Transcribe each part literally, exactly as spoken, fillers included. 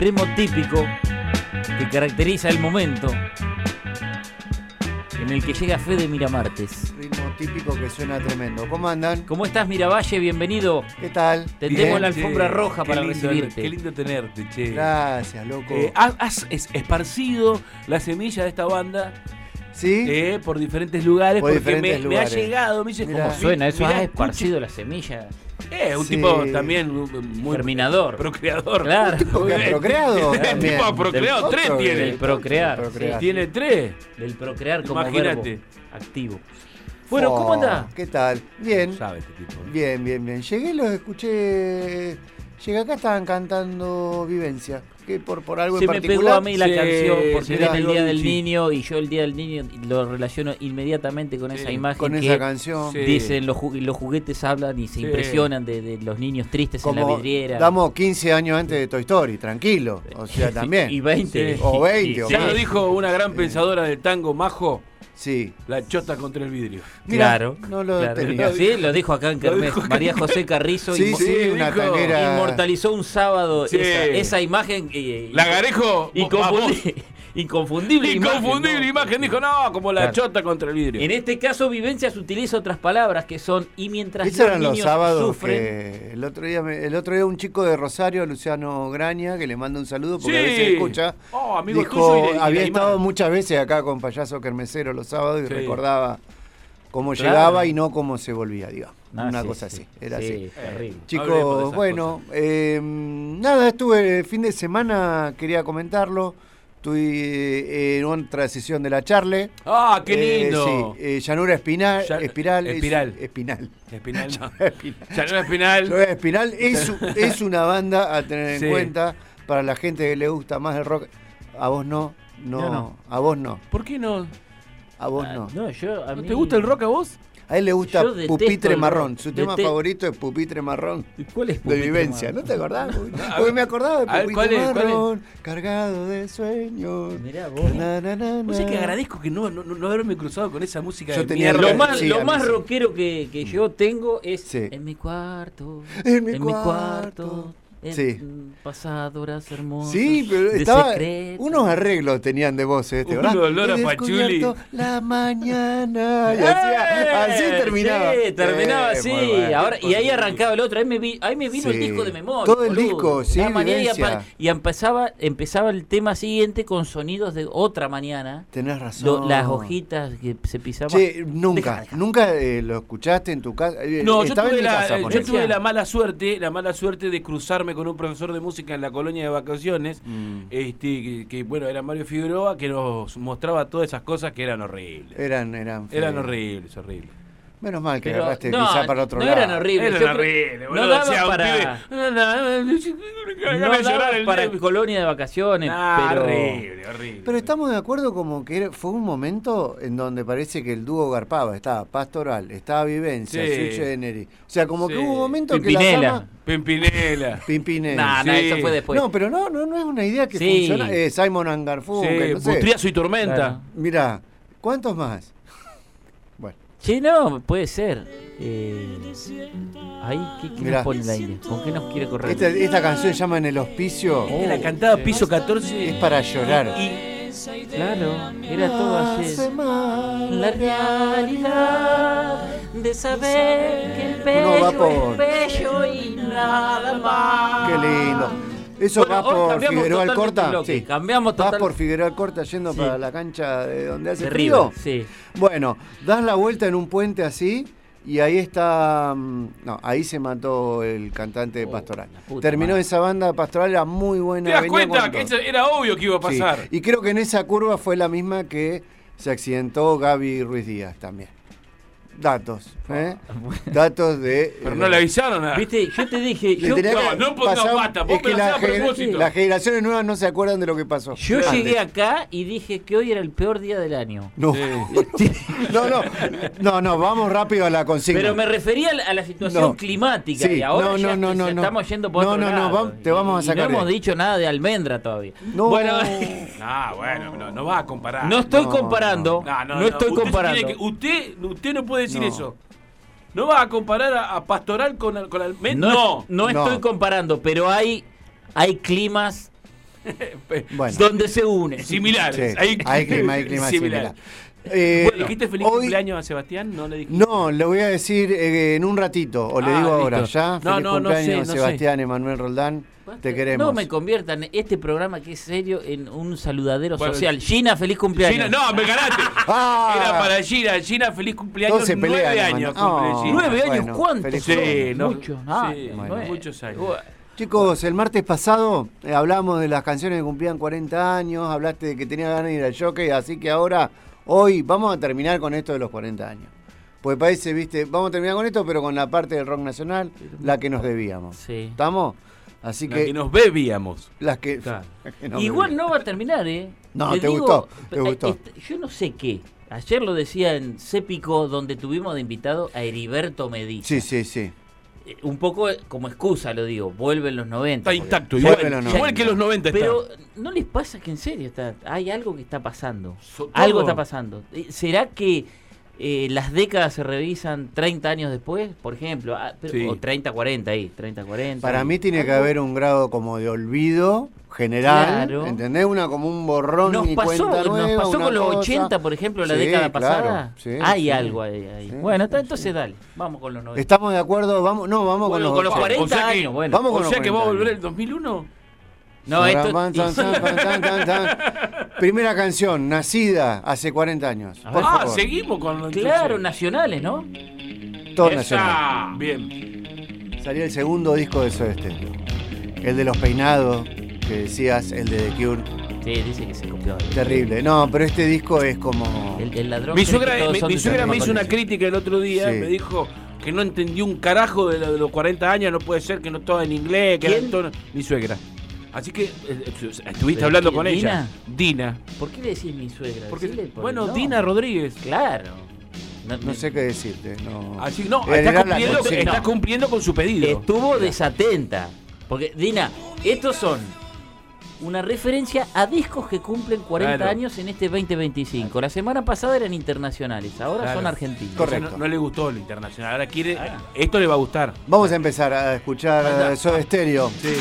ritmo típico que caracteriza el momento en el que llega Fede Miramartes. Ritmo típico que suena tremendo. ¿Cómo andan? ¿Cómo estás, Miravalle? Bienvenido. ¿Qué tal? Tendemos Bien, la alfombra che, roja qué para lindo, recibirte. Qué lindo tenerte, che. Gracias, loco. Eh, has, has es- esparcido la semilla de esta banda ¿Sí? eh, por diferentes lugares Por porque diferentes me, me ha lugares. llegado, me dice, Mirá. como Suena, eso mirá, has escucha. esparcido la semilla. Eh, un Sí. tipo también un- muy Germinador. procreador. Claro. Porque ha procreado El también. tipo ha procreado, Del tres otro, tiene. Del procrear. Del procrear. sí. Tiene tres. Del procrear como Imagínate. verbo activo. Bueno, Oh, ¿cómo andás? ¿Qué tal? Bien. Sabe este tipo. ¿no? Bien, bien, bien. Llegué, los escuché. Llegué acá, estaban cantando Vivencia. Que por, por algo Se en me particular. pegó a mí la Sí, canción porque se viene me el pegó Día del Vichy. Niño y yo el Día del Niño lo relaciono inmediatamente con Sí, esa imagen Con que esa canción. Sí. dicen los, ju- los juguetes hablan y se Sí. impresionan de, de los niños tristes en la Como vidriera. damos quince años antes de Toy Story, tranquilo. O sea, también. Y veinte. Sí. O veinte, o Ya más. lo dijo una gran pensadora del tango, Majo, Sí. la chota contra el vidrio. Mirá, Claro. no lo claro. tenía. Sí, lo dijo acá en Lo Kermés. dijo acá. María José Carrizo Sí, inmo- sí, Sí, una dijo. tanguera. inmortalizó un sábado Sí. esa, esa imagen. eh, Lagarejo, inconfundi- inconfundible. inconfundible imagen, ¿no? imagen, dijo, no, como la Claro. chota contra el vidrio. En este caso, Vivencias utiliza otras palabras que son y mientras Esos los eran los niños sábados sufren. que el otro día me- el otro día un chico de Rosario, Luciano Graña, que le manda un saludo porque a Sí. veces escucha, Oh, amigo dijo, tuyo y de- y la había imagen. estado muchas veces acá con Payaso Kermesero los sábados y Sí. recordaba cómo Claro. llegaba y no cómo se volvía, digamos. Ah, Una sí, cosa sí. así, era Sí, así. terrible. Hablemos de Chicos, esas bueno, eh, nada, estuve el fin de semana, quería comentarlo, estuve en otra sesión de la Charle. Ah, qué Eh, lindo. sí, eh, llanura espinal, Ya- espiral. es- espiral. espinal. Espinal, no. Espinal. Llanura Espinal. Llanura Espinal es, es una banda a tener en Sí. cuenta para la gente que le gusta más el rock. A vos no, no, Yo no. a vos no, ¿Por qué no? a vos Ah, no. No, yo, a ¿No mí- te gusta el rock a vos? A él le gusta Yo detesto Pupitre el Marrón. rock. Su tema Dete- favorito es Pupitre Marrón. ¿Cuál es De Pupitre Vivencia, Marrón? ¿no te acordás? a Porque ver, me acordaba de a ver, Pupitre ¿cuál es, cuál es? Marrón, cargado de sueños. Mirá vos. Na, na, na, Vos sabés que na. agradezco que no, no, no haberme cruzado con esa música Yo de tenía mierda. Lo más, Sí, a lo mí más sí. rockero que, que yo tengo es Sí. en mi cuarto. En mi en cuarto. mi cuarto. En Sí. pasado horas hermosas. Sí, pero de estaba, secreto. unos arreglos tenían de voces este, Un ¿verdad? olor a He pachuli. descubierto la mañana. Y ¡Eh! hacía- así terminaba. Sí, terminaba Eh, así. muy bueno. Ahora, y ahí arrancaba el otro. Ahí me, vi, ahí me vino el Sí. disco de memoria. Todo el boludo. disco, sí, La mañana y, Vivencia. apa- y empezaba, empezaba el tema siguiente con sonidos de otra mañana. Tenés Lo- razón. las hojitas que se pisaban. Che, nunca, Deja, deja. nunca eh, lo escuchaste en tu casa. Eh, No, yo estaba tuve, en mi la, casa, yo ponele. tuve la mala suerte, la mala suerte de cruzarme con un profesor de música en la colonia de vacaciones, Mm. este, que, que, bueno, era Mario Figueroa, que nos mostraba todas esas cosas que eran horribles. Eran, eran, Eran feos. horribles, horribles. Menos mal que Pero, agarraste no, quizá para otro no lado. eran horribles. Eran Yo creo- horribles, no boludo. daba O sea, un para- pibe, No ganas de llorar daba el para día. colonia de vacaciones, Ah, pero horrible, horrible. Pero estamos de acuerdo como que era- fue un momento en donde parece que el dúo garpaba. Estaba Pastoral, estaba Vivencia, Sí. Sui Generis. O sea, como Sí. que hubo un momento que Pimpinela. la fama... Pimpinela. Pimpinela. Nah, nah, Sí. eso fue después. No, pero no, no, no es una idea que Sí. funciona. Eh, Simon and Garfunkel, Sí, no sé. Bustriazo y Tormenta. Claro. Mirá, ¿cuántos más? Bueno, Sí, no, puede ser. Eh, ahí, ¿qué, qué Mirá. nos pone la India? ¿Con qué nos quiere correr? esta, esta canción se llama En el Hospicio. Este la cantaba Piso catorce. Es para llorar. Y Claro, era todo así. Hace mal La realidad de saber que el bello Uno va por- es bello y nada más. Qué lindo. Eso Bueno, va hoy por cambiamos Figueroa totalmente Alcorta. el bloque, Sí. cambiamos Vas total- por Figueroa Alcorta yendo Sí. para la cancha de donde hace De frío. River, sí. Bueno, das la vuelta en un puente así y ahí está. mm, No, ahí se mató el cantante de Oh, Pastoral. la puta Terminó madre. esa banda Pastoral, era muy buena. ¿te das venía cuenta con que todo. eso era obvio que iba a Sí, pasar? y creo que en esa curva fue la misma que se accidentó Gaby Ruiz Díaz también. Datos, ¿eh? Datos de. Pero no le avisaron nada. Viste, yo te dije, Le yo, tenía no, que no, no, pasar- basta, vos es me que lo la hacés a gener- propósito. las generaciones nuevas no se acuerdan de lo que pasó. yo Antes. llegué acá y dije que hoy era el peor día del año. No. Sí. no, no, no, no, vamos rápido a la consigna. Pero me refería a la- a la situación No. climática Sí, y ahora no, ya, no, no, ya no, no. estamos yendo por No, otro no, no, lado. vam- te vamos a Y sacar no hemos de- dicho nada de almendra todavía. No. Bueno, No, bueno, no, no va a comparar. no estoy No, comparando. No, No, no, no, estoy usted comparando. tiene que- usted, usted no puede decir No. eso. ¿No va a comparar a, a Pastoral con, con Almendra? No, No. no No. estoy comparando, pero hay, hay climas Bueno. Donde se une. Similares. Sí, Hay, hay clima, hay clima similar. similar. Eh, Bueno, ¿dijiste feliz hoy- cumpleaños a Sebastián? No le dijiste. No, le voy a decir eh, en un ratito, o le Ah, digo listo. ahora, ya. No, Feliz no, no cumpleaños, sé, no sé. Sebastián Emanuel Roldán, te queremos. No me conviertan este programa que es serio en un saludadero Bueno, social. Gina, feliz cumpleaños. Gina, no, me ganaste. Ah. Era para Gina. Gina, feliz cumpleaños. Todos se pelean, Nueve hermano. años Oh. cumple Gina. ¿Nueve años? Bueno, ¿Cuántos? feliz Sí, son? no, Muchos. Ah, sí, bueno. muchos años. Bueno. Chicos, el martes pasado eh, hablamos de las canciones que cumplían cuarenta años, hablaste de que tenía ganas de ir al jockey, así que ahora, hoy, vamos a terminar con esto de los cuarenta años. Pues parece, viste, vamos a terminar con esto, pero con la parte del rock nacional, la que nos debíamos. Sí. ¿Estamos? Así La que, que nos bebíamos. las que... Claro. las que nos Igual debíamos. no va a terminar, ¿eh? No, Le te digo, gustó, te eh, gustó. este, yo no sé qué. Ayer lo decía en Cépico, donde tuvimos de invitado a Heriberto Medici. Sí, sí, sí. Eh, Un poco como excusa lo digo, vuelven los noventa. Está porque- intacto, Ya- igual, ya- igual ya- que los noventa está. Pero ¿no les pasa que en serio está, hay algo que está pasando? So- todo- Algo está pasando. Eh, ¿Será que eh, las décadas se revisan treinta años después? Por ejemplo, ah, pero- Sí. o treinta, cuarenta ahí, treinta, cuarenta. Para mí tiene que Algo- haber un grado como de olvido general, Claro. ¿entendés? Una como un borrón Nos y pasó, cuenta nueva, nos pasó una con los cosa. ochenta, por ejemplo, la Sí, década claro, pasada. sí, hay sí. algo ahí. ahí. Sí, bueno, sí, está, entonces sí. dale, vamos con los noventa. ¿Estamos de acuerdo? Vamos, no, vamos Bueno, con con los los ochenta. cuarenta O sea que- años, bueno. Vamos con O los sea que va a cuarenta volver años. el dos mil uno. No, esto... Tan, tan, tan, tan, tan, tan, tan. Primera canción, nacida hace cuarenta años. A Por ver. Ah, favor. seguimos con. Claro, nacionales, ¿no? Todo Esa. nacional. Bien. Salió el segundo disco de Soda Stereo. El de los peinados, que decías, el de The Cure. Sí, dice que se copió. Terrible. No, pero este disco es como... El, el ladrón. Mi cree que suegra, todos mi, son mi de suegra San me hizo una Marcos. crítica el otro día. Sí. Me dijo que no entendió un carajo de, lo de los cuarenta años. No puede ser que no todo en inglés. Que ¿Quién? eran todo- mi suegra. Así que eh, estuviste ¿Pero hablando quién? con ella. ¿Dina? Dina. ¿Por qué le decís mi suegra? Porque, Decile por bueno, el nombre. Dina Rodríguez. Claro. No, No sé qué decirte. No. Así no, Era está la cumpliendo, consigna. está cumpliendo con su pedido. Estuvo desatenta. Porque, Dina, estos son una referencia a discos que cumplen cuarenta Claro. años en este veinte veinticinco. La semana pasada eran internacionales, ahora Claro. son argentinos. O sea, Correcto. no, no le gustó lo internacional. Ahora quiere. Esto le va a gustar. Vamos a empezar a escuchar Anda. eh, Soda Stereo. Sí.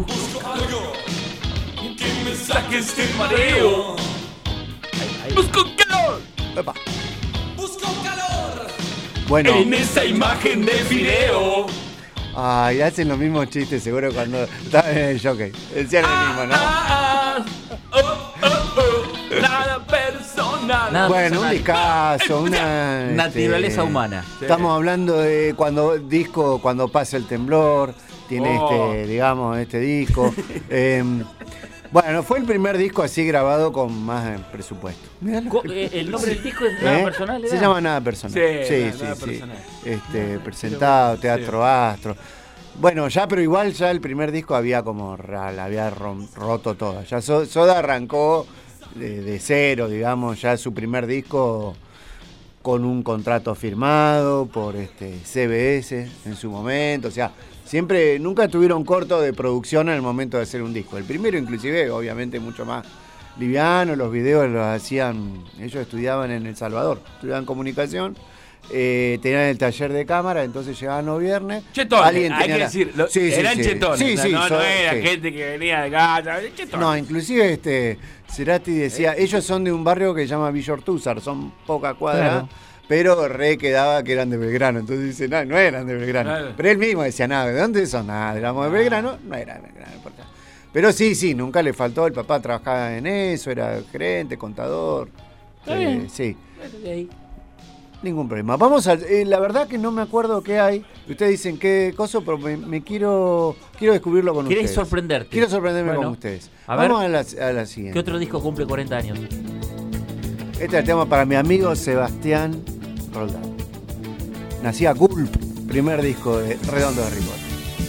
Que me saque este mareo. Busco calor. Epa. Busco calor Bueno, en esa imagen de video. ay, hacen los mismos chistes seguro cuando estaban en el jockey. Decían lo mismo, ¿no? Ah, oh, oh, oh. Nada personal. Nada Bueno, un personal. discazo, una... Naturaleza este, humana. Estamos hablando de cuando disco, cuando pasa el temblor, tiene Oh. este, digamos, este disco. Eh, bueno, fue el primer disco así grabado con más eh, presupuesto. Míralo. Co- eh, El nombre del disco es nada ¿Eh? personal. Se ¿era? llama Nada Personal. Sí, Sí, Nada- sí, Nada sí. Personal. Este, presentado, Teatro Astro. Bueno, ya, pero igual ya el primer disco había como ra- la había rom- roto todo. Ya So- Soda arrancó de, de cero, digamos, ya su primer disco con un contrato firmado por este C B S en su momento, o sea, siempre, nunca tuvieron corto de producción en el momento de hacer un disco. El primero inclusive, obviamente, mucho más liviano, los videos los hacían, ellos estudiaban en El Salvador, estudiaban comunicación, eh, tenían el taller de cámara, entonces llegaban los viernes. Chetones, alguien hay tenía que la- decir, lo- Sí, sí, eran sí. chetones, Sí, o sea, sí, no, son- no era sí. gente que venía de casa, chetones. No, inclusive este Cerati decía, ellos son de un barrio que se llama Villa Ortúzar, son pocas cuadras, Claro. pero re quedaba que eran de Belgrano. Entonces dice, no, no eran de Belgrano. Claro. Pero él mismo decía, nada, ¿de dónde son? Nada, éramos de Belgrano, no era de Belgrano, no importa. Pero sí, sí, nunca le faltó, el papá trabajaba en eso, era gerente, contador. Está Eh, bien. sí, Bueno, de ahí. ningún problema. Vamos a, eh, la verdad que no me acuerdo qué hay. Ustedes dicen qué cosa, pero me, me quiero quiero descubrirlo con ¿Querés ustedes. sorprenderte? Quiero sorprenderme Bueno, con ustedes. a Vamos ver. a la, a la siguiente. ¿Qué otro disco cumple cuarenta años? Este es el tema para mi amigo Sebastián Roldán. Nacía Gulp, primer disco de Redondo de Ricot.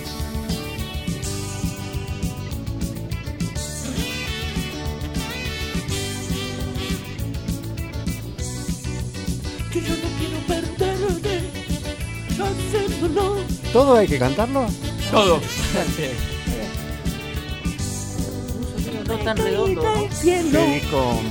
Que yo no quiero perderte. Haciéndolo. ¿Todo hay que cantarlo? Todo. No tan redondo, ¿no? Sí, disco.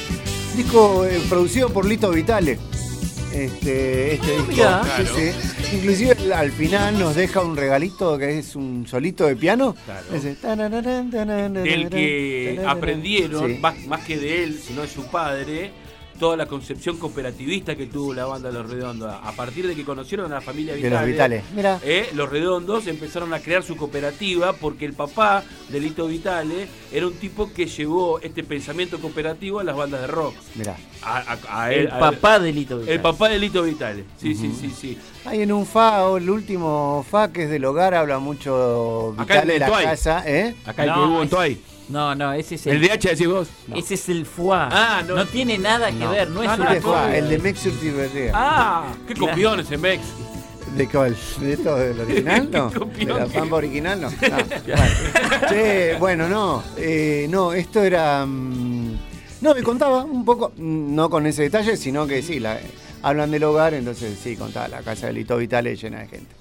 Disco eh, producido por Lito Vitale. Este, este disco. mirá. Sí, sí. Inclusive al- al final nos deja un regalito que es un solito de piano. Claro. Ese tarararán, tarararán, Del que tarararán. aprendieron, Sí. más, más que de él, sino de su padre, toda la concepción cooperativista que tuvo la banda Los Redondos. A partir de que conocieron a la familia De Vitale, los Vitales. Mira. eh, Los Redondos empezaron a crear su cooperativa porque el papá de Lito Vitale era un tipo que llevó este pensamiento cooperativo a las bandas de rock. Mirá. A, a- a él- El a- papá de Lito Vitale. El papá de Lito Vitale. Sí, sí, sí, sí. Hay en un F A O, el último F A que es del hogar, habla mucho Acá Vitale en de la Toay. casa, ¿eh? Acá el No, que hubo en es- Toay. No, no, ese es el, El D H decís vos. ese es el F U A. Ah, no. no. tiene nada que No. ver, no es Ah, no, una ¿Qué F A? cosa. El de Mexur Tiberrea. Ah, qué Claro. copión ese Mex. ¿De cuál? ¿De esto del original? No. ¿De copión. la Pampa original? No. No. Bueno. Che, bueno, no. eh, no, esto era. mm, no, me contaba un poco, mm, no con ese detalle, sino que sí, la, hablan del hogar, entonces sí, contaba la casa de Lito Vitale llena de gente.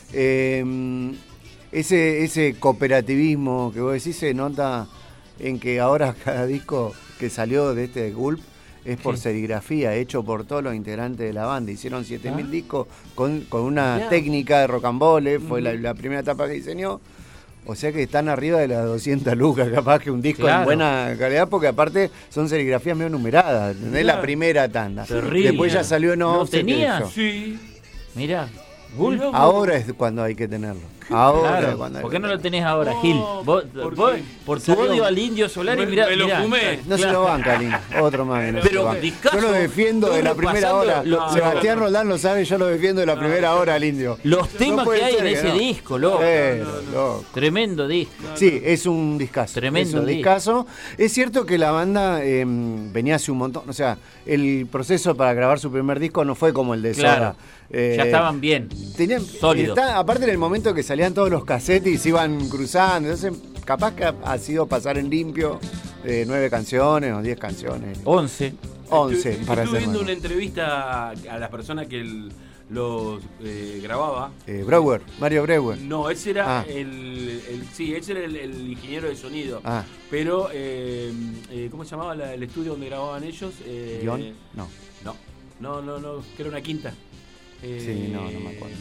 Eh, ese, ese cooperativismo que vos decís se nota en que ahora cada disco que salió de este Gulp es por Sí. serigrafía, hecho por todos los integrantes de la banda. Hicieron siete mil Ah. discos con, con una Mirá. técnica de rocambole, fue la, la primera etapa que diseñó. O sea que están arriba de las doscientas lucas, capaz que un disco Claro. en buena calidad, porque aparte son serigrafías medio numeradas, ¿entendés? Mirá. La primera tanda. Terrible. Después ya salió en ¿Lo offset, tenías? eso. Sí. Mirá. Mirá vos. Ahora es cuando hay que tenerlo. Ahora es Claro, cuando hay ¿por que qué no lo tenerlo. tenés ahora, No, Gil? Vos, ¿por vos- qué? por tu Salió- odio al Indio Solar y Me- mirá, me lo mirá. fumé. No se lo banca, Lin. Otro más que no se Pero lo banca. discazo, Yo lo defiendo de la estuve primera pasando hora. lo- Sebastián Roldán lo sabe, yo lo defiendo de la primera hora al Indio. Los No temas puede que hay ser en que ese no. disco, loco. Pero, loco. Tremendo disco. Sí, es un discazo. Tremendo Es un disco. discazo. Es cierto que la banda eh, venía hace un montón. O sea, el proceso para grabar su primer disco no fue como el de Claro. Soda. Eh, Ya estaban bien. Tenían, Sólidos. está- aparte en el momento que salían todos los cassettes y se iban cruzando, entonces capaz que ha, ha sido pasar en limpio eh, nueve canciones o diez canciones. once. Once, Estuve, para estuve ser viendo nueve. una entrevista a la persona que el- los eh, grababa. Eh, Breuer, Mario Breuer. No, ese era Ah. el, el- Sí, ese era el, el ingeniero de sonido. Ah, Pero, eh, eh, ¿cómo se llamaba la- el estudio donde grababan ellos? Eh, ¿Guión? No. No, no, no, no, que era una quinta. Eh, Sí, no, no me acuerdo.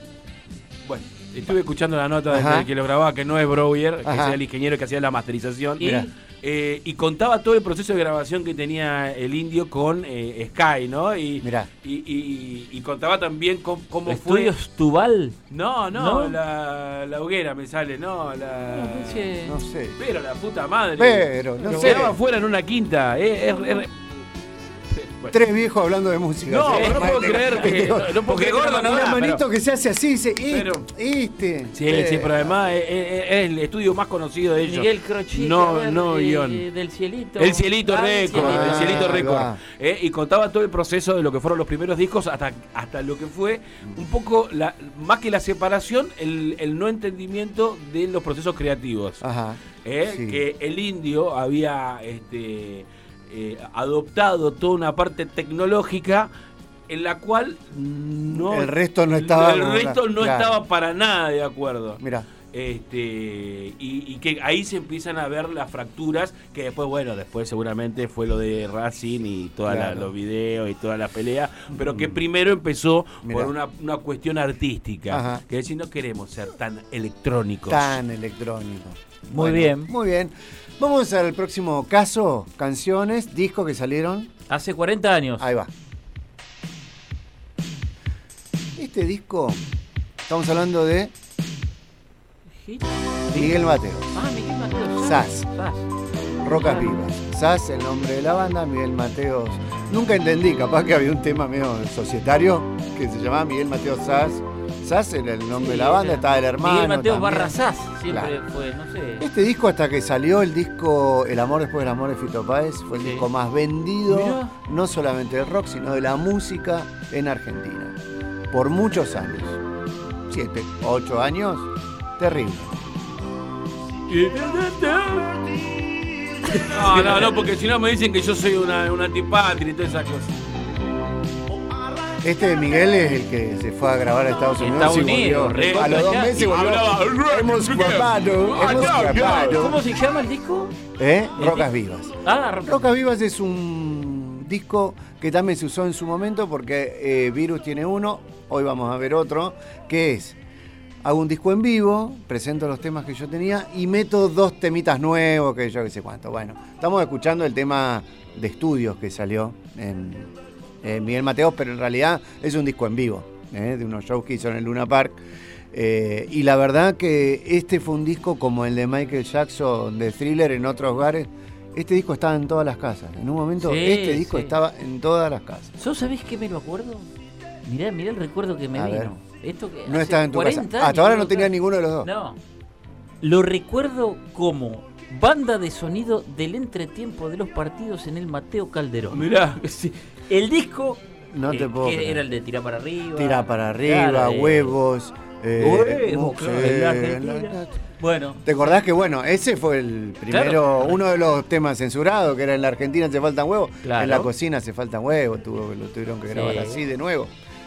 Bueno, estuve escuchando la nota Ajá. del que lo grababa, que no es Breuer, que Ajá. era el ingeniero que hacía la masterización. Y- Mirá. Eh, y contaba todo el proceso de grabación que tenía el Indio con eh, Sky, ¿no? Y, Mirá. y, y- y contaba también cómo, cómo fue. Estudios Tubal. No, no, ¿No? La, la hoguera me sale, no, la. No sé. Pero la puta madre. Pero, no Lo sé. quedaba afuera en una quinta. eh, es- es- bueno. Tres viejos hablando de música. No, Sí, no puedo Mate. creer que. No, no puedo Porque creer que gordo no la- Una da, manito pero- que se hace así, dice, "Eh, Pero- este. Sí, Eh, sí, pero además es, es- es el estudio más conocido de ellos. Miguel Crochí. No, a ver, no, eh, guión. Del cielito. El Cielito Ah, Récord, Ah, el Cielito ahí Récord. va. Eh, y contaba todo el proceso de lo que fueron los primeros discos hasta, hasta lo que fue un poco, la, más que la separación, el, el no entendimiento de los procesos creativos. Ajá. Eh, sí. Que el Indio había este, eh, adoptado toda una parte tecnológica en la cual no El resto no estaba el como- resto no claro. estaba para nada de acuerdo. Mira. Este, y, y que ahí se empiezan a ver las fracturas, que después, bueno, después seguramente fue lo de Racing y todos Claro. los videos y toda la pelea, pero que primero empezó Mirá. por una, una cuestión artística, Ajá. que es decir, no queremos ser tan electrónicos. Tan electrónico. Muy Bueno, bien. Muy bien. Vamos al próximo caso. Canciones, discos que salieron. Hace cuarenta años. Ahí va. Este disco, estamos hablando de Hit. Miguel Mateo. Ah, Miguel Mateos. Sas. Sas. Rocas Vivas. Sas, el nombre de la banda, Miguel Mateos. Nunca entendí, capaz que había un tema medio societario que se llamaba Miguel Mateos Sas. Sas era el nombre de la banda, estaba el hermano. Miguel Mateos también. barra Sas. Siempre Claro. fue, no sé. Este disco, hasta que salió el disco El amor después del amor de Fito Páez, fue el Sí. disco más vendido, Mirá. no solamente del rock, sino de la música en Argentina. Por muchos años. Siete, ocho años. Terrible. No, no, no, porque si no me dicen que yo soy una, una antipatria y todas esas cosas. Este de Miguel es el que se fue a grabar a Estados Unidos. Estados y Unidos, volvió. recontra A los dos allá. meses volvió. Hablaba- Hemos grabado, hemos grabado. ¿Cómo se llama el disco? ¿Eh? El Rocas di- Vivas. Ah, Rock- Rocas Vivas es un disco que también se usó en su momento porque eh, Virus tiene uno, hoy vamos a ver otro, que es, hago un disco en vivo, presento los temas que yo tenía y meto dos temitas nuevos, que yo qué sé cuánto. Bueno, estamos escuchando el tema de estudios que salió en, en Miguel Mateos, pero en realidad es un disco en vivo, ¿eh? De unos shows que hizo en el Luna Park. Eh, y la verdad que este fue un disco como el de Michael Jackson, de Thriller, en otros lugares. Este disco estaba en todas las casas. En un momento Sí, este disco sí. estaba en todas las casas. ¿Sos sabés qué me lo acuerdo? Mirá, mirá el recuerdo que me A vino. ver. Esto que No hace estaba en tu casa. cuarenta años Hasta ahora que no tenía está. ninguno de los dos. No. Lo recuerdo como banda de sonido del entretiempo de los partidos en el Mateo Calderón. Mirá. Sí. El disco No eh, te puedo que creer. era el de tirar para arriba. Tira para arriba, Claro, eh, huevos. eh, Huevos, mu- claro, sí, en la Argentina. la- Bueno, ¿Te acordás que, bueno, ese fue el primero, Claro. uno de los temas censurados, que era en la Argentina se faltan huevos, Claro. en la cocina se faltan huevos, tuvo, lo tuvieron que grabar Sí. así de nuevo.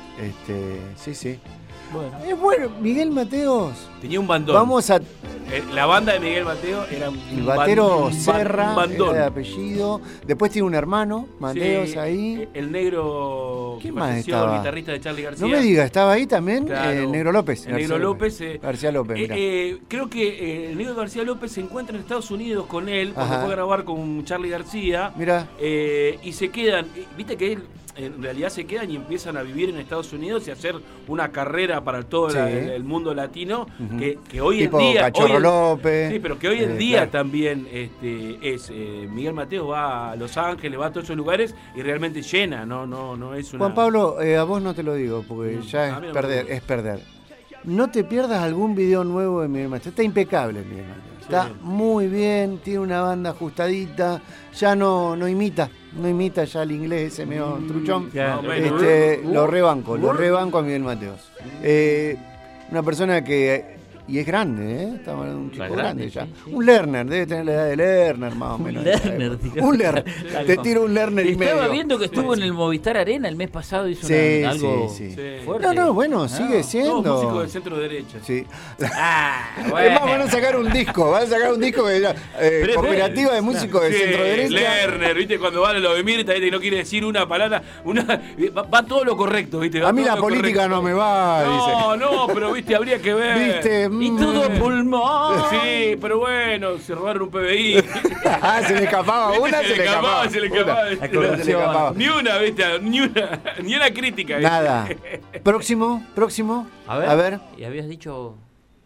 Este, sí, sí. bueno. Es bueno, Miguel Mateos. Tenía un bandón. Vamos a. Eh, La banda de Miguel Mateo era un El batero ban- un Serra, ban- bandón. era de apellido. Después tiene un hermano, Mateos, Sí, ahí. El negro ¿Quién que más falleció, estaba? el guitarrista de Charly García. No me digas, estaba ahí también Claro. eh, el Negro López. El Negro García López. eh, García López, eh, mirá. eh, creo que eh, el Negro García López se encuentra en Estados Unidos con él cuando Ajá. fue a grabar con Charly García. Mirá. eh, y se quedan, eh, viste que él, en realidad se quedan y empiezan a vivir en Estados Unidos y hacer una carrera para todo Sí. la- el, el mundo latino, Ujú. que, que hoy Tipo en día... Cachorro hoy en- López. Sí, pero que hoy en Eh, día claro. también este, es eh, Miguel Mateo va a Los Ángeles, va a todos esos lugares y realmente llena, no, no, no es una... Juan Pablo, eh, a vos no te lo digo, porque Mm, ya a es mí no me perder, gusta. es perder. No te pierdas algún video nuevo de Miguel Mateos. Está impecable Miguel Mateos. Está Sí. muy bien, tiene una banda ajustadita, ya no, no imita, no imita ya el inglés ese medio truchón. ya. Más o menos. Este, Uh, lo rebanco, lo uh. rebanco a Miguel Mateos. Eh, una persona que... Y es grande, ¿eh? Estamos hablando de un chico Grande, grande ya. sí, sí. Un Lerner, debe tener la edad de Lerner más o Un menos. de esa Lerner, época. digamos. Un Lerner. Te tiro un Lerner y Estaba medio. viendo que estuvo en el Movistar Arena el mes pasado, hizo Sí, una- algo sí, sí. Sí. fuerte. No, no, bueno, sigue Todos siendo. músicos del centro derecha. Sí. Ah, Es bueno. más, van a sacar un disco, van a sacar un disco de eh, Pero es cooperativa de músicos de Sí, centro derecha. Lerner, viste, cuando va a lo de Mirta, viste, que no quiere decir una palabra, una va, va todo lo correcto, viste. va A mí todo la lo política correcto. no me va, No, no, pero viste, habría que ver. dice. ¿Viste? Y Mm. todo pulmón. Sí, pero bueno, se robaron un P B I. Ah, se le escapaba Viste, una, se le escapaba. se le Una. escapaba. La Se le corrupción. escapaba. Ni una, viste, ni una, ni una crítica. ¿viste? Nada. Próximo, próximo. A ver, A ver. Y habías dicho.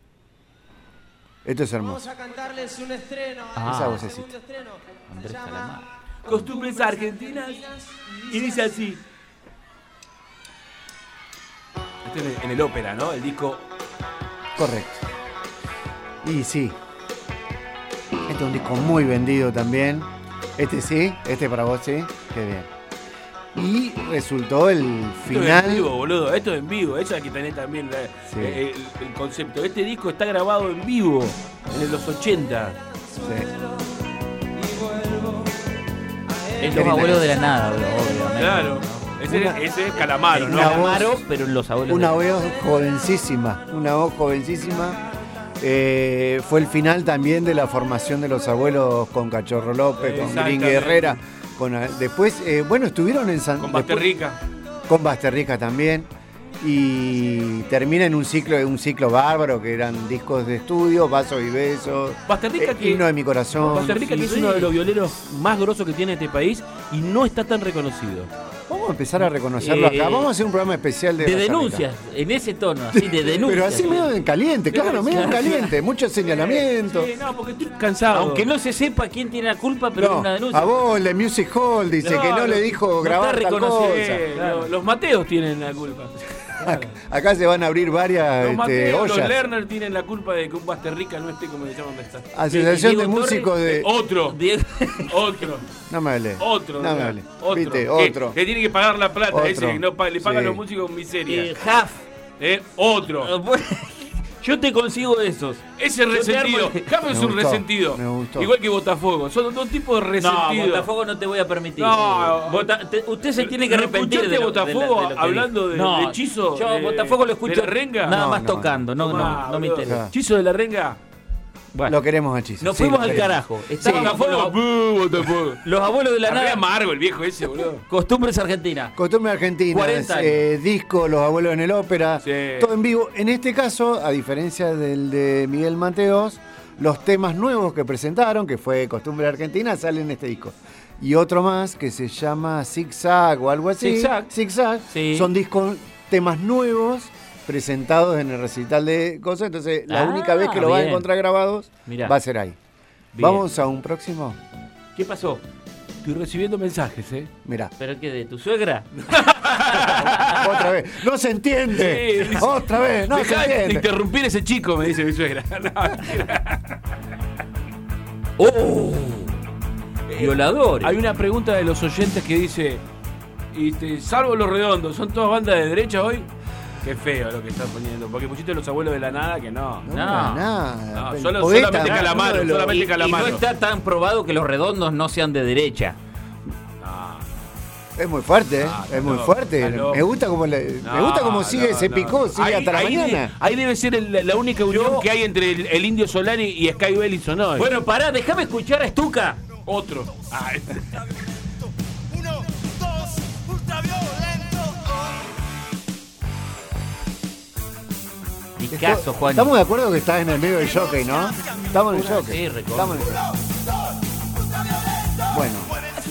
Esto es Vamos hermoso. a cantarles un estreno. Ah. Esa un vocecita. segundo estreno. Andrés Se llama Calamar. Costumbres argentinas. Y dice así. Este es en el ópera, ¿no? El disco. Correcto. Y sí. Este es un disco muy vendido también. Este sí, este para vos sí. Qué bien. Y resultó el Esto es en vivo, final. boludo. Esto es en vivo. Eso hay que tener también la- Sí. eh, el, el concepto. Este disco está grabado en vivo. En los ochenta. Sí. Es Qué los linda abuelos de la canción. nada, obviamente. Claro. ¿no? Ese, Una- ese es Calamaro, ¿no? Una voz- Calamaro, pero los abuelos. Una de... voz jovencísima, una voz jovencísima. Eh, fue el final también de la formación de los abuelos con Cachorro López, con Green Exactamente. Herrera. Con, después, eh, bueno, estuvieron en San Con después- Basterrica. con Basterrica también. Y termina en un ciclo, un ciclo bárbaro, que eran discos de estudio, Vasos y Besos, Basterrica eh, que. Himno de mi corazón. Basterrica que es uno de los violeros más grosos que tiene este país y no está tan reconocido. Vamos a empezar a reconocerlo Eh, acá. Vamos a hacer un programa especial de De Basterrica. denuncias, en ese tono, así de denuncias. Pero así medio en caliente, claro, medio en caliente, mucho señalamiento. Sí, no, porque estoy cansado. Aunque no se sepa quién tiene la culpa, pero No, es una denuncia. a vos, el de Music Hall, dice que no le dijo no grabar está tal cosa. reconocido. Claro. Los, los Mateos tienen la culpa. Acá se van a abrir varias Los este, Mateos, los ollas. Lerner tienen la culpa de que un Basterrica no esté como se llama donde está. Asociación de Diego músicos de... Otro, Diego- otro, No me hablé. otro. No o me sea, hablé. Otro. Viste, Que- otro. Que, tiene que pagar la plata, Otro. ese que no pa- le pagan Sí. a los músicos miseria. eh, Huff. Eh, otro. Bueno, yo te consigo esos. Ese Yo te resentido. armo- James es Me un gustó, resentido. me gustó. Igual que Botafogo. Son dos tipos de No, resentidos. Botafogo no te voy a permitir. No, Bota- te- usted se tiene que ¿Lo arrepentir escuchaste de lo- Botafogo de la- de lo que hablando dijo. de- No, de hechizo Yo de- Botafogo lo de escucho la renga? nada No, más no, tocando, no, no, Ah, no me boludo. interesa. Chizo de la Renga. Bueno. Lo queremos a Chizo. Nos Sí, fuimos lo al queremos. carajo. Sí, Estábamos con los, Botafogo. los abuelos de la Arre nada. amargo el viejo ese, boludo. Costumbres argentinas. Costumbre argentina, cuarenta años. eh, disco Los Abuelos en el Ópera, Sí. todo en vivo. En este caso, a diferencia del de Miguel Mateos, los temas nuevos que presentaron, que fue Costumbre Argentina, salen en este disco. Y otro más que se llama Zig Zag o algo así. Zig Zag. Zig Zag. Sí. Son discos, temas nuevos presentados en el recital de cosas. Entonces, la Ah, única vez que lo vas a bien. encontrar grabados Mirá. va a ser ahí. Bien. Vamos a un próximo. ¿Qué pasó? Estoy recibiendo mensajes, ¿eh? Mirá. ¿Pero qué? ¿De tu suegra? Otra vez. No se entiende. Sí, dice- Otra vez. No se Dejá de entiende. interrumpir ese chico, me dice mi suegra. No, ¡Oh! Violadores. hay una pregunta de los oyentes que dice, este, salvo los redondos, ¿son todas bandas de derecha hoy? Qué feo lo que están poniendo, porque pusiste los abuelos de la nada que no. No, No. nada. No, El solo- poeta, solamente uno Calamaro, de los- solamente y, y Calamaro. no está tan probado que los redondos no sean de derecha. No. Es muy fuerte, ¿eh? Ah, está es muy loco, fuerte. está loco. Me gusta como le- me gusta cómo No, sigue, no, se no. picó, sigue Ahí- hasta la ahí mañana. de- ahí debe ser el- la única unión Yo- que hay entre el, el Indio Solari y Sky Bellison, ¿no? Bueno, pará, déjame escuchar a Stuka. Otro. Ah, Uno, dos, ultraviolento. Picasso, Juan. Estamos de acuerdo que estás en el medio del jockey, ¿no? Estamos en el jockey. Sí, recontra. Estamos en el jockey. Bueno.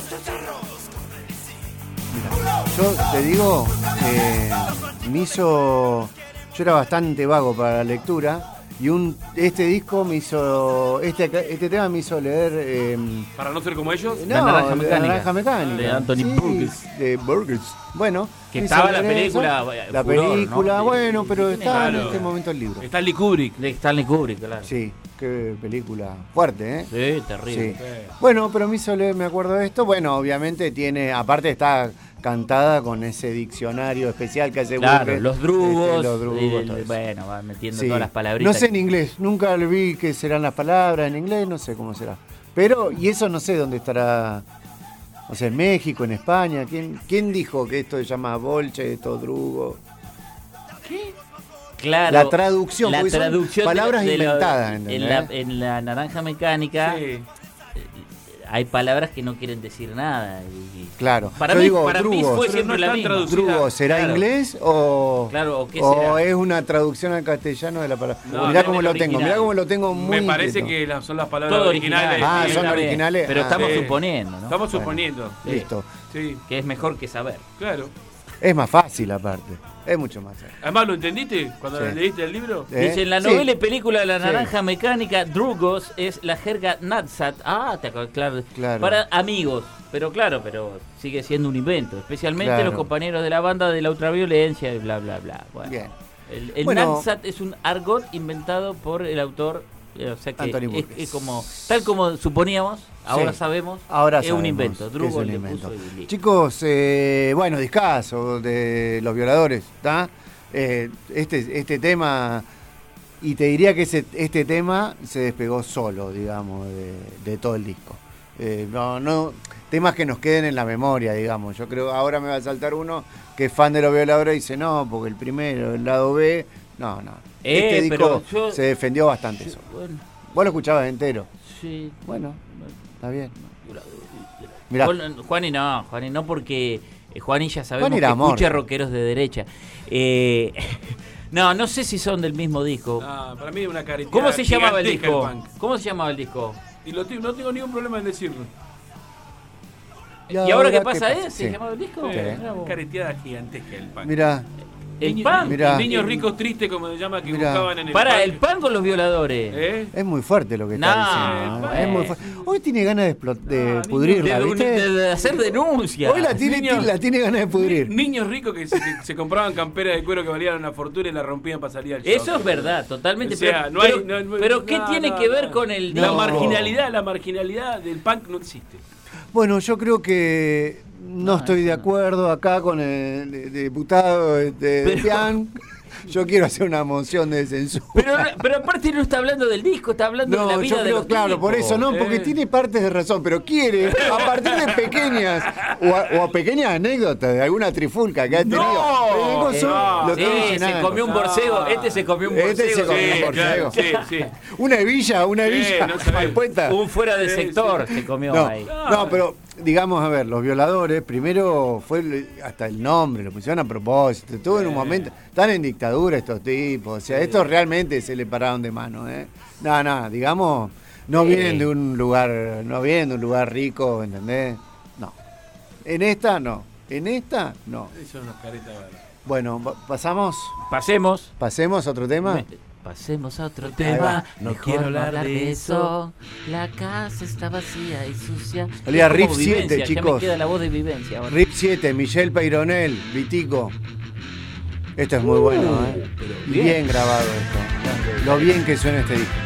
Mira, yo te digo, eh, me hizo. Yo era bastante vago para la lectura. Y un este disco me hizo. Este, este tema me hizo leer. Eh, para no ser como ellos. no, La Naranja La Mecánica. Naranja Mecánica. De Anthony Sí, Burgess. De Burgess. Bueno. Que me hizo estaba la leer película, eso. eh, La furor, película, ¿no? bueno, Sí, pero sí, está en claro. este momento el libro. Stanley Kubrick. De Stanley Kubrick, claro. Sí, qué película fuerte, ¿eh? Sí, terrible. Sí. Bueno, pero me hizo leer, me acuerdo de esto. Bueno, obviamente tiene, aparte está cantada con ese diccionario especial que hace Claro, Burgess, los drugos. este, los drugos, y- todo eso. bueno, va metiendo Sí. todas las palabritas. No sé en inglés, nunca le vi que serán las palabras en inglés, no sé cómo será. Pero, y eso no sé dónde estará. O sea, en México, en España. ¿Quién, quién dijo que esto se llama bolche, esto drugo? Claro, La traducción, la porque son traducción palabras de la- de la- inventadas, en, ¿entendés? la, en la Naranja Mecánica Sí. hay palabras que no quieren decir nada. y- y- Claro. Para Yo mí, digo, para mí drugos. fue Pero siempre no la están misma. traducidas. ¿Drugo será Claro. inglés o, Claro, ¿o qué o será? es una traducción al castellano de la palabra? No, mirá no, cómo es lo original. tengo, mirá cómo lo tengo muy Me parece inquieto. que las- son las palabras Todo originales. original. Ah, Sí, son está bien, originales. Pero Ah, estamos sí. suponiendo, ¿no? Estamos Bueno. suponiendo. Sí. Listo. Sí, Que es mejor que saber. claro. Es más fácil aparte. Es mucho más fácil. Además, ¿lo entendiste cuando Sí. leíste el libro? ¿Eh? Dice, en la Sí. novela y película de la Sí. Naranja Mecánica, drugos es la jerga natsat. Ah, te acuerdas, claro. Claro. Para amigos. Pero claro, pero sigue siendo un invento. Especialmente Claro. los compañeros de la banda de la ultraviolencia y bla, bla, bla. Bueno, Bien. El, el Bueno. natsat es un argot inventado por el autor. eh, O sea que Anthony es, Burgess. es como, tal como suponíamos, ahora Sí. sabemos, Ahora es sabemos un invento. que Drugo es un le invento. puso y listo. Chicos, eh, bueno, discazo de los violadores, ¿está? Eh, este, este tema, y te diría que ese, este tema se despegó solo, digamos, de, de todo el disco. Eh, no, no, temas que nos queden en la memoria, digamos. Yo creo, ahora me va a saltar uno que es fan de los violadores y dice, no, porque el primero, el lado B, no, no. Eh, este pero disco yo- se defendió bastante Sí, solo. bueno, Vos lo escuchabas entero. sí. Bueno, está bien. Mirá. Juan- Juani no, Juani no porque eh, Juani ya sabemos Juani que era amor. escucha rockeros de derecha. Eh, no, no sé si son del mismo disco. Ah, para mí es una careteada ¿Cómo se llamaba el gigantesca disco? punk. ¿Cómo se llamaba el disco? Y lo tengo- no tengo ningún problema en decirlo. ¿Y ahora qué pasa? ¿Eh? ¿Se Sí. llamaba el disco? Sí, Mirá vos. careteada gigantesca el punk. Mirá, El Niño- pan. Mirá. Niños ricos tristes, como se llama, que Mirá. buscaban en el Para, punk. el pan con los violadores. ¿Eh? es muy fuerte lo que está No, diciendo. ¿eh? pues. Es muy fuerte. Hoy tiene ganas de, explo- de No, pudrirla, de, ¿viste? de- de hacer denuncia. Hoy la tiene, Niños- la tiene ganas de pudrir. Niños ricos que se, que se compraban camperas de cuero que valían una fortuna y la rompían para salir al show. Eso es verdad, totalmente. O sea, pero, no hay- pero- no- no- pero ¿qué no, tiene no, que ver no. con el La No. marginalidad, la marginalidad del punk no existe. Bueno, yo creo que no, No, estoy eso de no. acuerdo acá con el, el diputado de, de Pero- Pian. Yo quiero hacer una moción de censura. Pero, pero aparte no está hablando del disco, está hablando de la No, vida yo de creo, los claro, tipos. por eso no, porque Eh. tiene partes de razón, pero quiere, a partir de pequeñas, o a, o a pequeñas anécdotas de alguna trifulca que ha tenido. No, el gozo no. lo Sí, tiene se llenando. comió un borcego, este se comió un borcego. Este se comió Sí, un borcego. claro, sí, sí. Una hebilla, una Sí, hebilla no sabés. mal puesta. Un fuera de Sí, sector se comió No, ahí. no, pero digamos, a ver, los violadores, primero fue el- hasta el nombre, lo pusieron a propósito, estuvo en un momento, están en dictadura estos tipos, o sea, estos realmente se le pararon de mano, ¿eh? No, no, digamos, no Sí. vienen de un lugar, no vienen de un lugar rico, ¿entendés? No. En esta, no. En esta, no. Eso es una careta verde. Bueno, pa- pasamos, Pasemos. pasemos a otro tema. Me- pasemos a otro Ahí tema. va. No Mejor quiero hablar de eso. La casa está vacía y sucia. Salía Es como Rip Vivencia, siete, Ya chicos. me queda la voz de Vivencia ahora. Rip siete, Michelle Peyronel, Vitico. Esto es muy bueno, ¿eh? pero Bien. bien. grabado esto. Lo bien que suena este disco.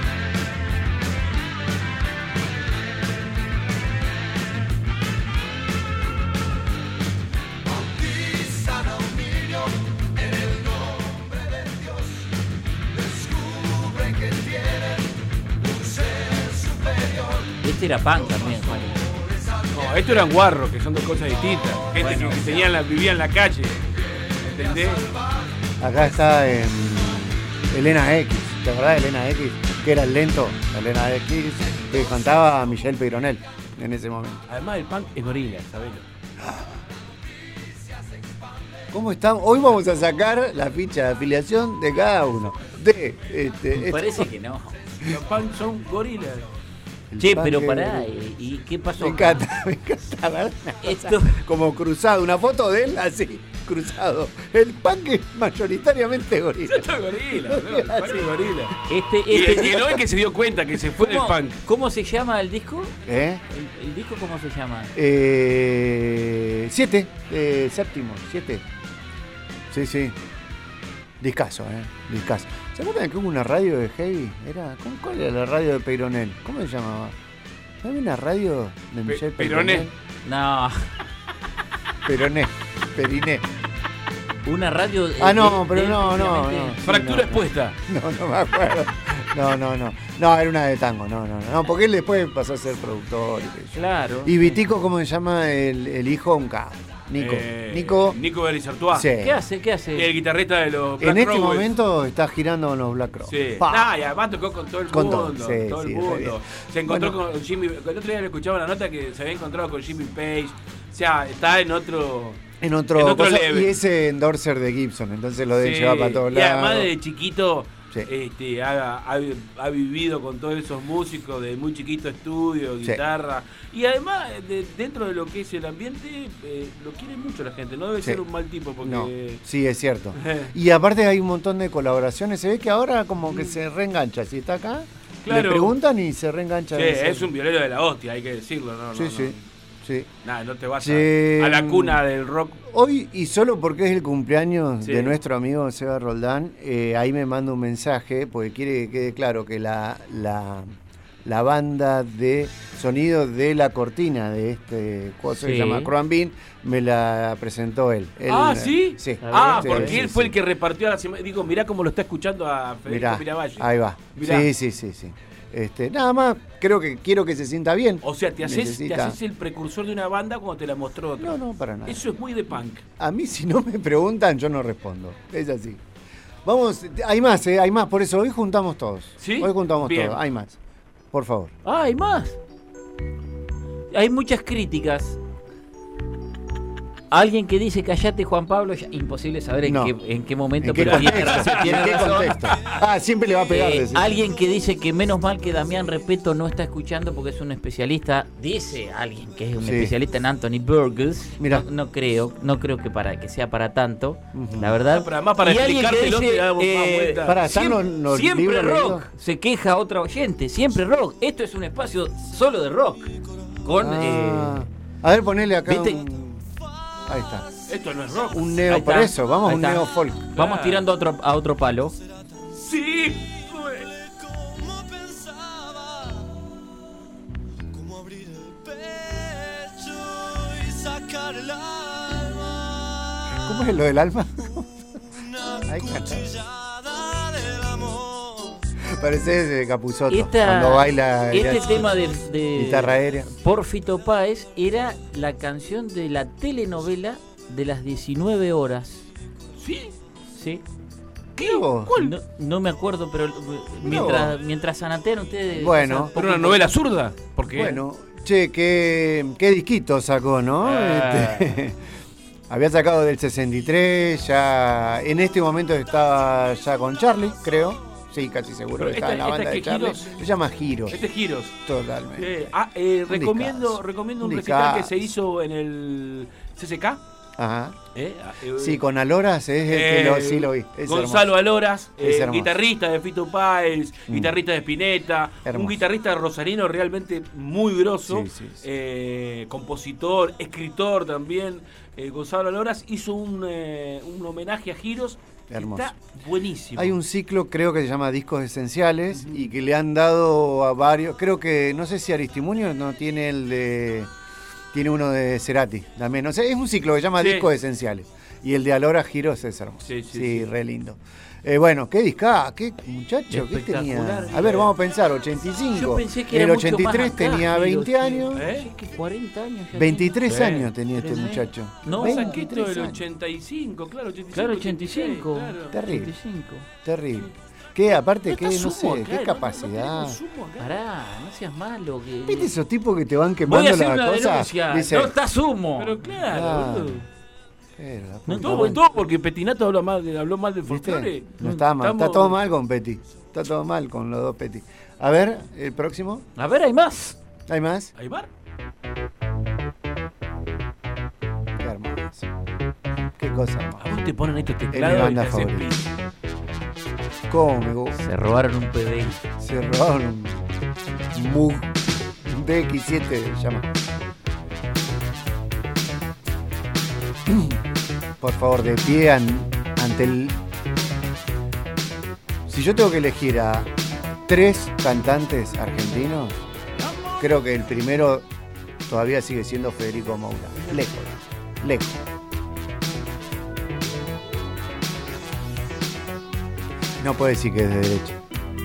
Este era punk también, Juan. No, esto eran guarros, que son dos cosas distintas. Gente Bueno. que, que tenían la, vivía en la calle. ¿Entendés? Acá está en Elena X. ¿Te acordás de Elena X? Que era el lento, Elena X, que cantaba Michelle Peyronel en ese momento. Además el punk es gorila, ¿sabelo? ¿Cómo estamos? Hoy vamos a sacar la ficha de afiliación de cada uno. De este, Me esto- parece que no. Los punk son gorilas. el Che, punk pero es- pará, ¿y, y qué pasó? Me encanta, me encanta. ¿verdad? Esto, Como cruzado, una foto de él así, cruzado. El punk es mayoritariamente gorila. Esto es gorila, ¿no? El punk es gorila. este, Y, este y no es que se dio cuenta que se fue del ¿cómo, punk. ¿Cómo se llama el disco? ¿Eh? ¿El, el disco cómo se llama? Eh, siete, eh, séptimo, siete. Sí, sí. Discaso, ¿eh? Discaso. ¿Se acuerdan que hubo una radio de Heavy? Era, ¿cómo- ¿Cuál era la radio de Peyronel? ¿Cómo se llamaba? ¿No había una radio de Pe- Michelle Peyroné. Peyronel? No, Peroné. Periné. una radio. eh, Ah, no, de- pero de- no, no, obviamente- no. Fractura no. expuesta. No, no me acuerdo. No, no, no. No, era una de tango, no, no, no. No, porque él después pasó a ser productor y qué sé yo. Claro. Y Vitico, ¿cómo se llama el, el hijo? Un capo. Nico. Eh, Nico. Nico Berizartuá. Sí. ¿Qué hace? ¿Qué hace? El guitarrista de los Black En este Crowes. momento está girando con los Black Crowes. Sí. Pa. Nah, y además tocó con todo el Con todo, mundo. sí, todo sí, el re mundo. bien. Se encontró Bueno. con Jimmy. El otro día le escuchaba una nota que se había encontrado con Jimmy Page. O sea, está en otro. En otro, En otro cosa, level. y ese endorser de Gibson, entonces lo deben Sí, llevar para todos y lados. además de chiquito. Sí. Este, ha, ha- ha vivido con todos esos músicos de muy chiquito estudio, Sí. guitarra. Y además, de- dentro de lo que es el ambiente, eh, lo quiere mucho la gente. No debe Sí. ser un mal tipo porque. No, sí, es cierto. Eh. Y aparte hay un montón de colaboraciones. Se ve que ahora como que se reengancha. Si está acá, Claro. le preguntan y se reengancha. Sí, en serio. es un violero de la hostia, hay que decirlo. No, Sí, no, sí, no. sí. Nada, no te vas Sí. a, a la cuna del rock. Hoy, y solo porque es el cumpleaños Sí. de nuestro amigo Seba Roldán, eh, ahí me manda un mensaje, porque quiere que quede claro que la, la, la banda de sonido de la cortina de este juego Sí. se llama Crown Bean, me la presentó él. Él, ah, eh, ¿sí? Sí. Ah, Sí, porque sí, él fue sí. el que repartió a la semana. Digo, mirá cómo lo está escuchando a Federico Mirá, Miravalle. ahí va. Mirá. Sí, sí, sí, sí. Este, nada más, creo que quiero que se sienta bien. O sea, te haces, te Necesita- haces el precursor de una banda cuando te la mostró otro. No, no, para nada. Eso es muy de punk. A mí si no me preguntan, yo no respondo. Es así. Vamos, hay más, ¿eh? Hay más. Por eso hoy juntamos todos. ¿Sí? Hoy juntamos Bien. todos. Hay más. Por favor. Ah, hay más. Hay muchas críticas. Alguien que dice callate Juan Pablo, ya- imposible saber en, No. qué, en qué momento, ¿En qué pero tiene contexto? razón, tiene ¿En qué razón. contexto? Ah, siempre le va a pegar. Eh, decís. alguien que dice que menos mal que Damián Repeto no está escuchando porque es un especialista, dice alguien que es un Sí. especialista en Anthony Burgess. Mirá. No, no creo, no creo que para que sea para tanto, Ujú. la verdad. No, pero además para Y alguien que explicártelo dice, te damos más eh, vuelta. Pará, ¿están Siempre, los- los siempre libros rock, leídos? se queja otra oyente, siempre rock. Esto es un espacio solo de rock. Con Ah, eh, a ver, ponele acá ¿viste? un... Ahí está. Esto no es rock. Un Ahí neo, está, por eso. Vamos a ahí un está. neo folk. vamos Claro. tirando a otro, a otro palo. Sí. fue. Cómo pensaba, cómo abrir el pecho y sacar el alma. ¿Cómo es lo del alma? Una Ahí canta. cuchilla Pareces de Capusotto Esta- cuando baila este el- tema de, de guitarra aérea. por Fito Páez era la canción de la telenovela de las diecinueve horas. ¿Sí? ¿Sí? ¿Qué vos? No, no me acuerdo, pero eh, mientras, mientras sanatean ustedes. Bueno. o sea, ¿Por una novela zurda? Porque Bueno, che, qué, qué disquito sacó, ¿no? Ah. Este, había sacado del sesenta y tres, ya en este momento estaba ya con Charlie, creo. Sí, casi seguro Pero que estaba en la esta- banda esta de que Charlie. Giros- Se llama Giros, este es Giros. totalmente. Eh, ah, eh, Un recomiendo, discazo. recomiendo un, Un recital que discazo. se hizo en el C C K. Ajá. Eh, eh, Sí, con Aloras es el que eh, lo, sí lo vi. Es Gonzalo hermoso. Aloras, Es eh, hermoso. guitarrista de Fito Páez, Mm. guitarrista de Spinetta, Hermoso. un guitarrista rosarino realmente muy grosso, Sí, sí, sí. eh, compositor, escritor también. Eh, Gonzalo Aloras hizo un, eh, un homenaje a Giros que Hermoso. está buenísimo. Hay un ciclo, creo que se llama Discos Esenciales, y que le han dado a varios. Creo que, no sé si Aristimuño no tiene el de. Tiene uno de Cerati también. No sé, es un ciclo que se llama Sí. Discos Esenciales. Y el de Alora Giros es hermoso. Sí, Sí, sí, sí. re lindo. Eh, bueno, qué disca, qué muchacho, qué tenía. Espectacular. A ver, vamos a pensar, ochenta y cinco. Yo pensé que en era el mucho ochenta y tres más acá, tenía Giros, veinte sí. años. ¿Eh? Sí, que cuarenta años ya veintitrés Sí. años tenía este Tremendo. muchacho. No, Saquito veintitrés del años. ochenta y cinco, claro, ochenta y cinco. Claro, ochenta y cinco. claro. Terrible. ochenta y cinco. Terrible. Qué, aparte, qué, está no Sumo sé, acá, qué no- capacidad. no tenemos Sumo acá. Pará, no seas malo. Que... ¿Viste esos tipos que te van Voy a quemando hacer las una cosas? denuncia. Dice, No está Sumo. Pero claro, Claro. boludo. pero la No, puta Todo, madre. todo porque Petinato habló mal, de- habló mal del ¿Viste? folclore. No está mal, está Estamos- todo mal con Petty. Está todo mal con los dos Petty. A ver, el próximo. A ver, hay más. ¿Hay más? ¿Aymar? Qué hermoso. Qué cosa A hermosa. vos te ponen estos mi teclados y banda te hacen favorita. pis. ¿Cómo me gusta? Se robaron un P B I. Se robaron un Moog D X siete, se llama. Por favor, de pie an- ante el... Si yo tengo que elegir a tres cantantes argentinos, creo que el primero todavía sigue siendo Federico Moura. Lejos, lejos. No puede decir que es de derecha.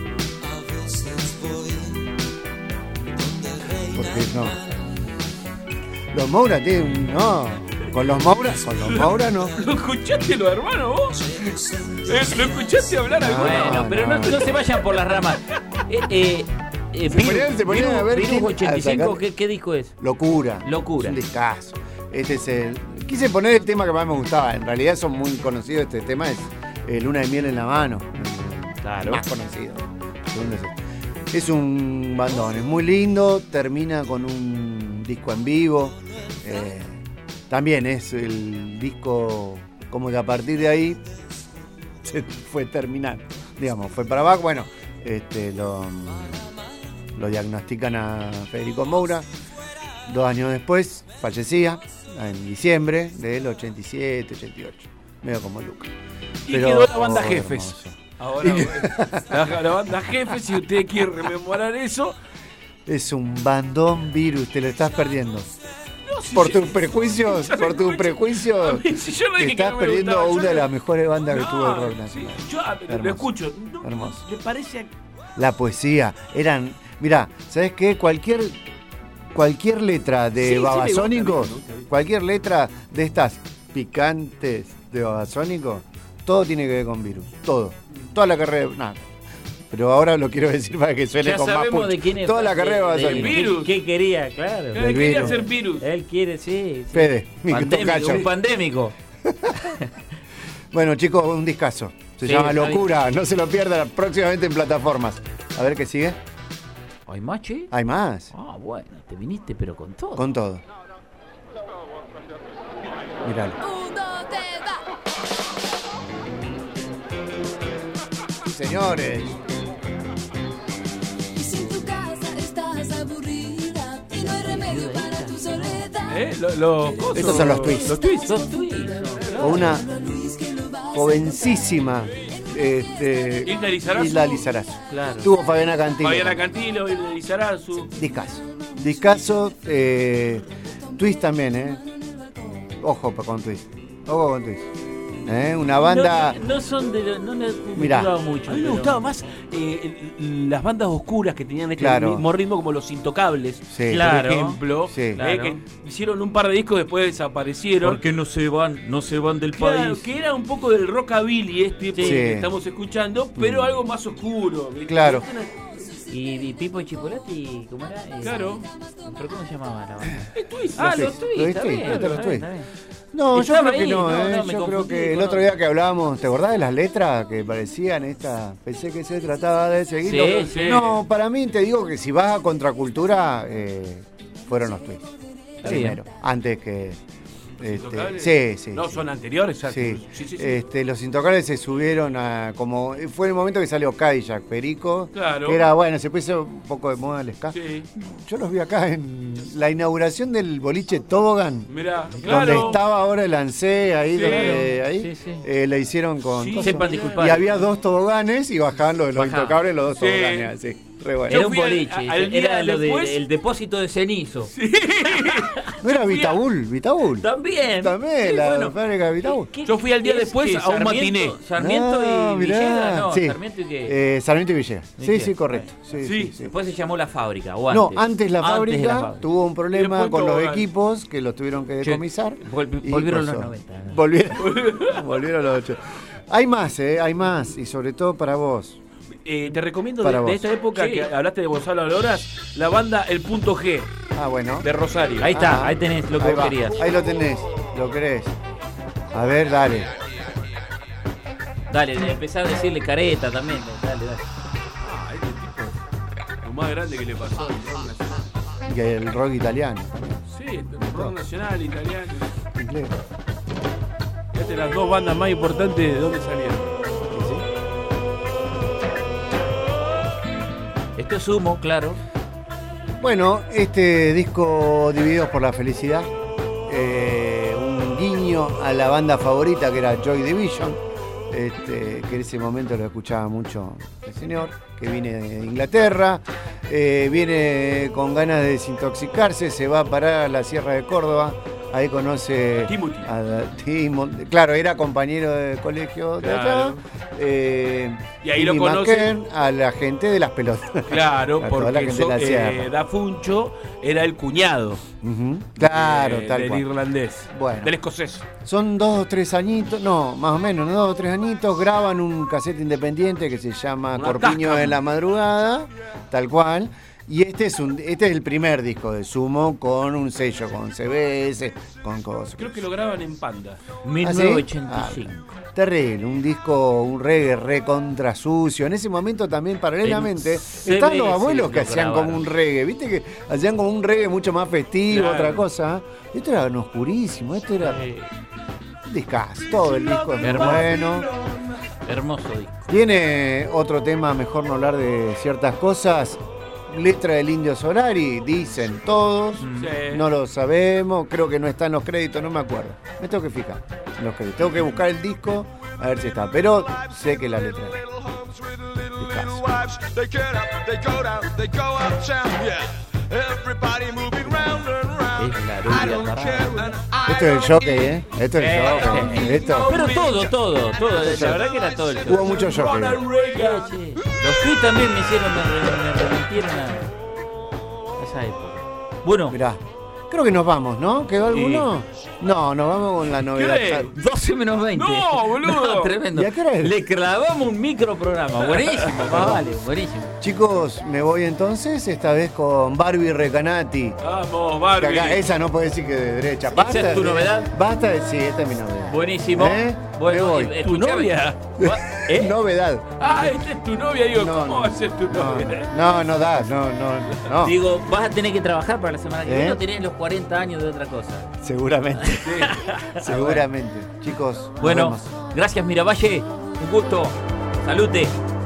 Porque no. Los Moura tienen. No. Con los Moura, con los Moura no. ¿Lo escuchaste, los hermanos, vos? Eh, ¿Lo escuchaste hablar Ah, alguna? Bueno, pero no, no. no se vayan por las ramas. Eh, eh, eh, Se Virus- ponían- se ponían Virus- a ver Virus quién- ochenta y cinco, a sacar- ¿qué, ¿qué disco es? Locura. Locura. Es un discazo. Este es el. Quise poner el tema que más me gustaba. En realidad son muy conocidos. Este tema es eh, Luna de Miel en la Mano. El Claro. Más conocido. Segundo es este. Es un bandón, es muy lindo. Termina con un disco en vivo. Eh, también es el disco. Como que a partir de ahí se fue terminando. Digamos, fue para abajo. Bueno, este, lo, lo diagnostican a Federico Moura. Dos años después fallecía, en diciembre del ochenta y siete, ochenta y ocho. Medio como Lucas. Y Pero- quedó la banda oh, Jefes. hermoso. Ahora, la, la banda Jefes, si usted quiere rememorar eso. Es un bandón Virus, te lo estás perdiendo. No, si Por yo- tus prejuicios, yo lo por tus escucho. prejuicios, A mí, si yo no te dije que estás no me perdiendo gustaba, una yo de no- las mejores bandas que No, tuvo el rock sí, nacional. yo a- lo Hermoso. escucho. No, Hermoso. ¿Le parece? a- La poesía, eran, mirá, ¿sabes qué? Cualquier cualquier letra de Sí, sí, me gusta, Babasónico, me gusta, me gusta. cualquier letra de estas picantes de Babasónico, todo tiene que ver con Virus, todo. Toda la carrera, nada. Pero ahora lo quiero decir para que suene Ya con más sabemos punch. de quién es. Toda la de- carrera de de- Babasónico. de Virus. ¿Qué quería? Claro. Eh, Del quería virus. ser virus. Él quiere, sí. sí. Fede, mi Pandémico, tocayo. un pandémico. Bueno, chicos, un discazo. Se Sí, llama está bien. Locura, no se lo pierdan próximamente en plataformas. A ver qué sigue. ¿Hay más, che? Hay más. Ah, bueno, te viniste pero con todo. Con todo. Miralo. Sí, señores. Y si en tu casa estás aburrida y no hay remedio para tu soledad. ¿Eh? Lo- Los cosos. Estos son los twists. Los twists. Dos tweets. O una jovencísima este, Hilda Lizarazu. Hilda Lizarazu. Claro. Tuvo Fabiana Cantilo. Fabiana Cantilo, Hilda Lizarazu. Discazo. Discazo. Eh, twist también, ¿eh? Ojo pa- con twist. Ojo con twist. ¿eh? Una banda... No, no son de lo, no me Mirá. gustaba mucho. A mí me pero- gustaba más eh, el- las bandas oscuras que tenían este Claro. mismo ritmo, como Los Intocables, Sí. Claro. por ejemplo, Sí. eh, Claro. que hicieron un par de discos, después desaparecieron. ¿Por qué no se van, no se van del Claro, país? que era un poco del rockabilly este Sí. que estamos escuchando, pero algo más oscuro. ¿viste? Claro. Y, y Pipo y Chipolati, ¿cómo era? Eh, Claro. ¿Pero cómo se llamaba la banda? Twist. Ah, Los los Twist, Twist, los está Twist, bien, los está bien, Twist. está bien. No, yo Estaba creo que ahí, no, no, ¿eh? no, me yo creo confundí que el con otro día que hablábamos, ¿te acordás de las letras que parecían esta? Pensé que se trataba de seguirlo. Sí, sí. No, para mí te digo que si vas a contracultura, eh, fueron los Twist. Está Primero, antes que... este, Intocables. sí, sí. No, sí. son anteriores. ya. Sí. Sí, sí, sí. Este, los Intocables se subieron a como fue el momento que salió Cadillac, Perico, Claro. que era bueno, se puso un poco de moda el ska. Sí. Yo los vi acá en la inauguración del boliche Tobogán, Mirá, donde claro. estaba ahora el ANSE, ahí Sí. donde ahí Sí, sí. eh, le hicieron con Sí, cosas. sepan disculpar. y había dos toboganes y bajaban los de los Bajaban. Intocables los dos Sí. toboganes, así. Re bueno. Era Yo un fui al- boliche, al día era lo de- después- el depósito de cenizo. No era Vitaúl, Vitaúl. También. También, Sí, la bueno. fábrica de Vitaúl. ¿Qué- Yo fui al día qué es después que a un Sarmiento- matiné. Sarmiento Ah, y mirá. Villegas, no, Sí. Sarmiento y qué. Eh, Sarmiento y Villegas. Sí, Villegas, sí, correcto. Sí, Sí. sí, sí. Después se llamó La Fábrica, o No, antes. antes la Antes de fábrica la fábrica. tuvo un problema Después con los Tobogán. equipos que los tuvieron que Che, decomisar. vol- y volvieron los cosó. noventa, ¿no? Volvieron, volvieron los ocho. Hay más, ¿eh? Hay más. Y sobre todo para vos. Eh, te recomiendo Para de, de vos. esta época Sí. que hablaste de Gonzalo Aloras, la banda El Punto G Ah, bueno. de Rosario. Ahí está, Ah, ahí tenés lo que ahí vos va. querías. Ahí lo tenés. Lo querés. A ver, dale. Dale, empezá a decirle careta también. Dale, dale. Ah, este tipo, lo más grande que le pasó al rock nacional. Y el rock italiano. Sí, el rock nacional, italiano. Inglés. Fíjate las dos bandas más importantes de dónde salieron. Esto es humo, claro. Bueno, este disco Divididos por la Felicidad, eh, un guiño a la banda favorita que era Joy Division, este, que en ese momento lo escuchaba mucho el señor, que viene de Inglaterra, eh, viene con ganas de desintoxicarse, se va a parar a la Sierra de Córdoba, ahí conoce Timothy. a Timothy, claro, era compañero de colegio de allá, Claro. eh, Y ahí lo Timmy conoce. McKern, a la gente de las pelotas. Claro, A toda la porque gente so- de la sierra. eh, Da Funcho era el cuñado Ujú, claro, eh, tal del cual. irlandés, Bueno. del escocés. Son dos o tres añitos, no, más o menos, ¿no? dos o tres añitos, graban un casete independiente que se llama Una Corpiño tasca. en la madrugada, tal cual. Y este es un, este es el primer disco de Sumo con un sello, con C B S, con cosas. Creo que lo graban en Panda. ¿Ah, sí? mil novecientos ochenta y cinco. Ah, terrible, un disco, un reggae recontra sucio. En ese momento también, paralelamente, En estaban los C B S abuelos que lo hacían grabaron. como un reggae, ¿viste? Que hacían como un reggae mucho más festivo, Claro. otra cosa. Esto era un oscurísimo, esto era un discazo, todo el disco es muy Hermoso. bueno. Hermoso disco. Tiene otro tema, mejor no hablar de ciertas cosas. Letra del Indio Solari, dicen todos. Sí. No lo sabemos, creo que no está en los créditos, no me acuerdo. Me tengo que fijar en los créditos. Tengo que buscar el disco a ver si está. Pero sé que la letra es. Little wives, they get up, they go down, they go uptown, yeah. Everybody moving round and round. Es la I rubia don't tarada. care and I Esto es el don't jockey, give. ¿eh? Esto es el jockey. Esto. Pero todo, todo, todo. La verdad que era todo el Hubo show. mucho jockey. Sí, sí. Los Tweets también me hicieron, me, re- me remitieron a a esa época. Bueno, Mirá. Creo que nos vamos, ¿no? ¿Quedó alguno? No, nos vamos con la novedad. hora es? doce menos veinte. No, boludo. No, tremendo. ¿Y a qué hora es? Le clavamos un microprograma. Buenísimo, más vale, buenísimo. Chicos, me voy entonces, esta vez con Barbie Recanati. Vamos, Que Barbie. acá, esa no puede decir que de derecha. ¿Esa es tu de- novedad? Basta de, sí, esta es mi novedad. Buenísimo. ¿Eh? Bueno, Me voy. eh, ¿Tu escuchame. novia? ¿Eh? Novedad. Ah, esta es tu novia. Digo, No, ¿cómo no. va a ser tu No, novia? no, no da, no, no, no. Digo, vas a tener que trabajar para la semana que ¿Eh? viene o tenés los cuarenta años de otra cosa. Seguramente. Seguramente. Chicos, nos Bueno, vemos. gracias Miravalle. Un gusto. Salute.